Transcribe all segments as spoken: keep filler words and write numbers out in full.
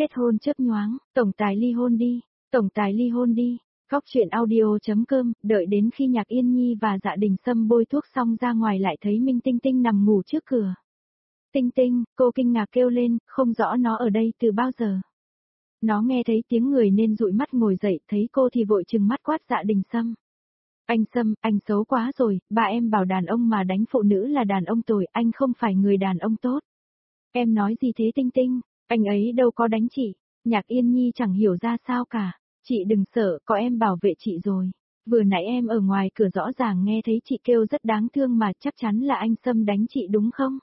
Kết hôn chớp nhoáng, tổng tài ly hôn đi, tổng tài ly hôn đi. Góc truyện audio.com, đợi đến khi Nhạc Yên Nhi và Dạ Đình Sâm bôi thuốc xong ra ngoài lại thấy Minh Tinh Tinh nằm ngủ trước cửa. Tinh Tinh, cô kinh ngạc kêu lên, không rõ nó ở đây từ bao giờ. Nó nghe thấy tiếng người nên dụi mắt ngồi dậy, thấy cô thì vội trừng mắt quát Dạ Đình Sâm. Anh Sâm, anh xấu quá rồi, ba em bảo đàn ông mà đánh phụ nữ là đàn ông tồi, anh không phải người đàn ông tốt. Em nói gì thế Tinh Tinh, anh ấy đâu có đánh chị. Nhạc Yên Nhi chẳng hiểu ra sao cả. Chị đừng sợ, có em bảo vệ chị rồi. Vừa nãy em ở ngoài cửa rõ ràng nghe thấy chị kêu rất đáng thương mà chắc chắn là anh Sâm đánh chị đúng không?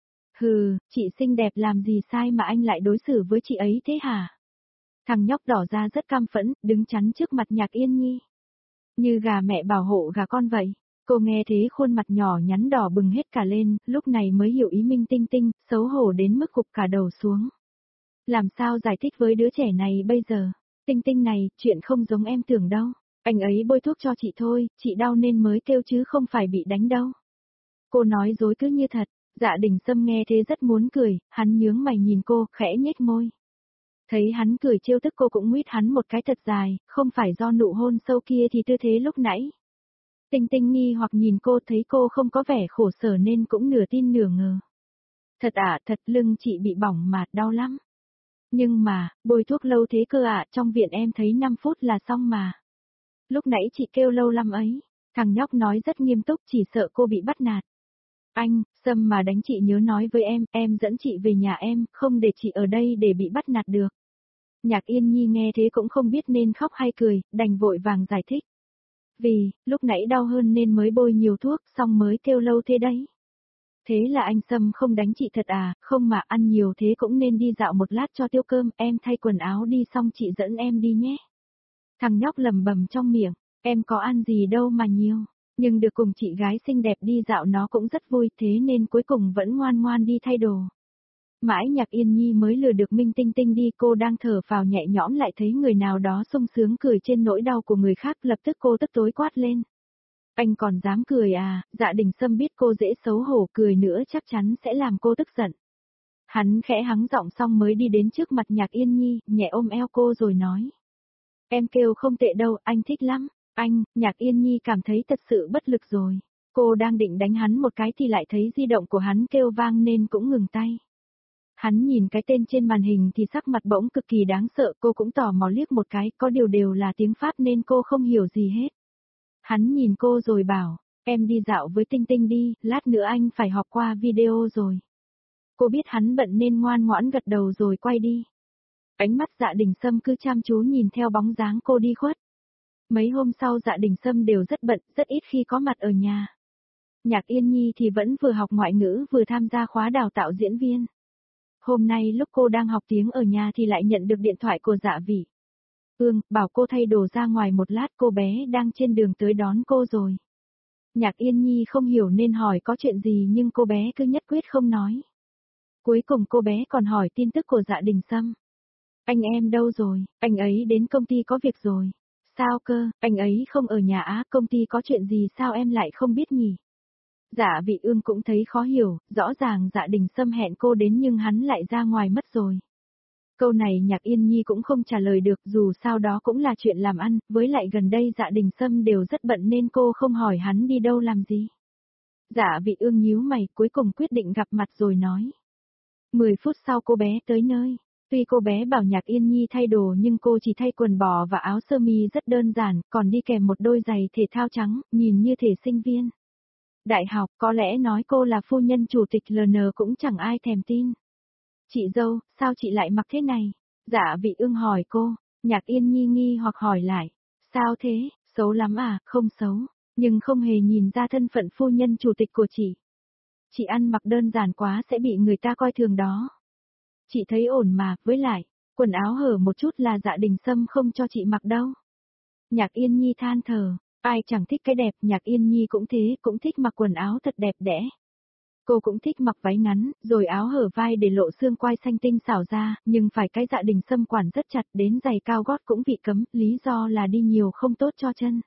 Hừ, chị xinh đẹp làm gì sai mà anh lại đối xử với chị ấy thế hả? Thằng nhóc đỏ ra rất cam phẫn, đứng chắn trước mặt Nhạc Yên Nhi. Như gà mẹ bảo hộ gà con vậy. Cô nghe thế khuôn mặt nhỏ nhắn đỏ bừng hết cả lên, lúc này mới hiểu ý Minh Tinh Tinh, xấu hổ đến mức gục cả đầu xuống. Làm sao giải thích với đứa trẻ này bây giờ? Tinh Tinh này, chuyện không giống em tưởng đâu. Anh ấy bôi thuốc cho chị thôi, chị đau nên mới kêu chứ không phải bị đánh đâu. Cô nói dối cứ như thật. Dạ Đình Sâm nghe thế rất muốn cười, hắn nhướng mày nhìn cô, khẽ nhếch môi. Thấy hắn cười trêu tức cô cũng nguyết hắn một cái thật dài, không phải do nụ hôn sâu kia thì tư thế lúc nãy. Tinh Tinh nghi hoặc nhìn cô, thấy cô không có vẻ khổ sở nên cũng nửa tin nửa ngờ. Thật ạ, thật lưng chị bị bỏng mà, đau lắm. Nhưng mà, bôi thuốc lâu thế cơ ạ, trong viện em thấy năm phút là xong mà. Lúc nãy chị kêu lâu lắm ấy, thằng nhóc nói rất nghiêm túc, chỉ sợ cô bị bắt nạt. Anh, Sâm mà đánh chị nhớ nói với em, em dẫn chị về nhà em, không để chị ở đây để bị bắt nạt được. Nhạc Yên Nhi nghe thế cũng không biết nên khóc hay cười, đành vội vàng giải thích. Vì, lúc nãy đau hơn nên mới bôi nhiều thuốc, xong mới kêu lâu thế đấy. Thế là anh Sâm không đánh chị thật à, không mà ăn nhiều thế cũng nên đi dạo một lát cho tiêu cơm, em thay quần áo đi xong chị dẫn em đi nhé. Thằng nhóc lầm bầm trong miệng, em có ăn gì đâu mà nhiều, nhưng được cùng chị gái xinh đẹp đi dạo nó cũng rất vui, thế nên cuối cùng vẫn ngoan ngoan đi thay đồ. Mãi Nhạc Yên Nhi mới lừa được Minh Tinh Tinh đi, cô đang thở phào nhẹ nhõm lại thấy người nào đó sung sướng cười trên nỗi đau của người khác, lập tức cô tức tối quát lên. Anh còn dám cười à? Dạ Đình Sâm biết cô dễ xấu hổ, cười nữa chắc chắn sẽ làm cô tức giận. Hắn khẽ hắng giọng xong mới đi đến trước mặt Nhạc Yên Nhi, nhẹ ôm eo cô rồi nói. Em kêu không tệ đâu, anh thích lắm. Anh, Nhạc Yên Nhi cảm thấy thật sự bất lực rồi. Cô đang định đánh hắn một cái thì lại thấy di động của hắn kêu vang nên cũng ngừng tay. Hắn nhìn cái tên trên màn hình thì sắc mặt bỗng cực kỳ đáng sợ, cô cũng tò mò liếc một cái, có điều đều là tiếng Pháp nên cô không hiểu gì hết. Hắn nhìn cô rồi bảo, em đi dạo với Tinh Tinh đi, lát nữa anh phải họp qua video rồi. Cô biết hắn bận nên ngoan ngoãn gật đầu rồi quay đi. Ánh mắt Dạ Đình Sâm cứ chăm chú nhìn theo bóng dáng cô đi khuất. Mấy hôm sau Dạ Đình Sâm đều rất bận, rất ít khi có mặt ở nhà. Nhạc Yên Nhi thì vẫn vừa học ngoại ngữ vừa tham gia khóa đào tạo diễn viên. Hôm nay lúc cô đang học tiếng ở nhà thì lại nhận được điện thoại của Dạ Vĩ Ương, bảo cô thay đồ ra ngoài một lát, cô bé đang trên đường tới đón cô rồi. Nhạc Yên Nhi không hiểu nên hỏi có chuyện gì nhưng cô bé cứ nhất quyết không nói. Cuối cùng cô bé còn hỏi tin tức của Dạ Đình Sâm. Anh em đâu rồi, anh ấy đến công ty có việc rồi. Sao cơ, anh ấy không ở nhà á, công ty có chuyện gì sao em lại không biết nhỉ? Dạ Vị Ương cũng thấy khó hiểu, rõ ràng Dạ Đình Sâm hẹn cô đến nhưng hắn lại ra ngoài mất rồi. Câu này Nhạc Yên Nhi cũng không trả lời được, dù sao đó cũng là chuyện làm ăn, với lại gần đây Dạ Đình Sâm đều rất bận nên cô không hỏi hắn đi đâu làm gì. Dạ Vị Ương nhíu mày, cuối cùng quyết định gặp mặt rồi nói. Mười phút sau cô bé tới nơi. Tuy cô bé bảo Nhạc Yên Nhi thay đồ nhưng cô chỉ thay quần bò và áo sơ mi rất đơn giản, còn đi kèm một đôi giày thể thao trắng, nhìn như thể sinh viên đại học, có lẽ nói cô là phu nhân chủ tịch lờ en cũng chẳng ai thèm tin. Chị dâu, sao chị lại mặc thế này? Dạ Vị Ương hỏi cô, Nhạc Yên Nhi nghi hoặc hỏi lại. Sao thế, xấu lắm à? Không xấu, nhưng không hề nhìn ra thân phận phu nhân chủ tịch của chị. Chị ăn mặc đơn giản quá sẽ bị người ta coi thường đó. Chị thấy ổn mà, với lại, quần áo hở một chút là Dạ Đình Sâm không cho chị mặc đâu. Nhạc Yên Nhi than thở, ai chẳng thích cái đẹp, Nhạc Yên Nhi cũng thế, cũng thích mặc quần áo thật đẹp đẽ. Cô cũng thích mặc váy ngắn, rồi áo hở vai để lộ xương quai xanh tinh xảo ra, nhưng phải cái Dạ Đình Sâm quản rất chặt, đến giày cao gót cũng bị cấm, lý do là đi nhiều không tốt cho chân.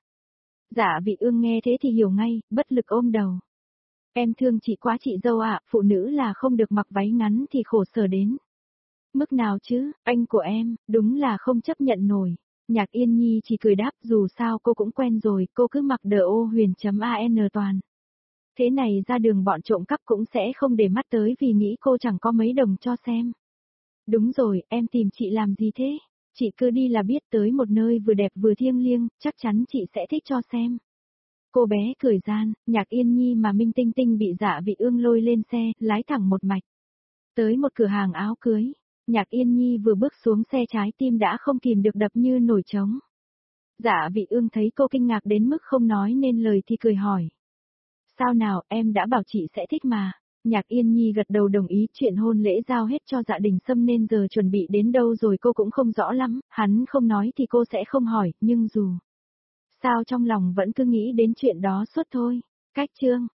Dạ Vị Ương nghe thế thì hiểu ngay, bất lực ôm đầu. Em thương chị quá chị dâu ạ, phụ nữ là không được mặc váy ngắn thì khổ sở đến. Mức nào chứ, anh của em, đúng là không chấp nhận nổi. Nhạc Yên Nhi chỉ cười đáp dù sao cô cũng quen rồi, cô cứ mặc đờ ô huyền.an toàn. Thế này ra đường bọn trộm cắp cũng sẽ không để mắt tới vì nghĩ cô chẳng có mấy đồng cho xem. Đúng rồi, em tìm chị làm gì thế? Chị cứ đi là biết tới một nơi vừa đẹp vừa thiêng liêng, chắc chắn chị sẽ thích cho xem. Cô bé cười gian, Nhạc Yên Nhi mà Minh Tinh Tinh bị Dạ Vị Ương lôi lên xe, lái thẳng một mạch. Tới một cửa hàng áo cưới, Nhạc Yên Nhi vừa bước xuống xe trái tim đã không kìm được đập như nổi trống. Dạ Vị Ương thấy cô kinh ngạc đến mức không nói nên lời thì cười hỏi. Sao nào, em đã bảo chị sẽ thích mà. Nhạc Yên Nhi gật đầu đồng ý, chuyện hôn lễ giao hết cho Dạ Đình Sâm nên giờ chuẩn bị đến đâu rồi cô cũng không rõ lắm, hắn không nói thì cô sẽ không hỏi, nhưng dù sao trong lòng vẫn cứ nghĩ đến chuyện đó suốt thôi. Cách chương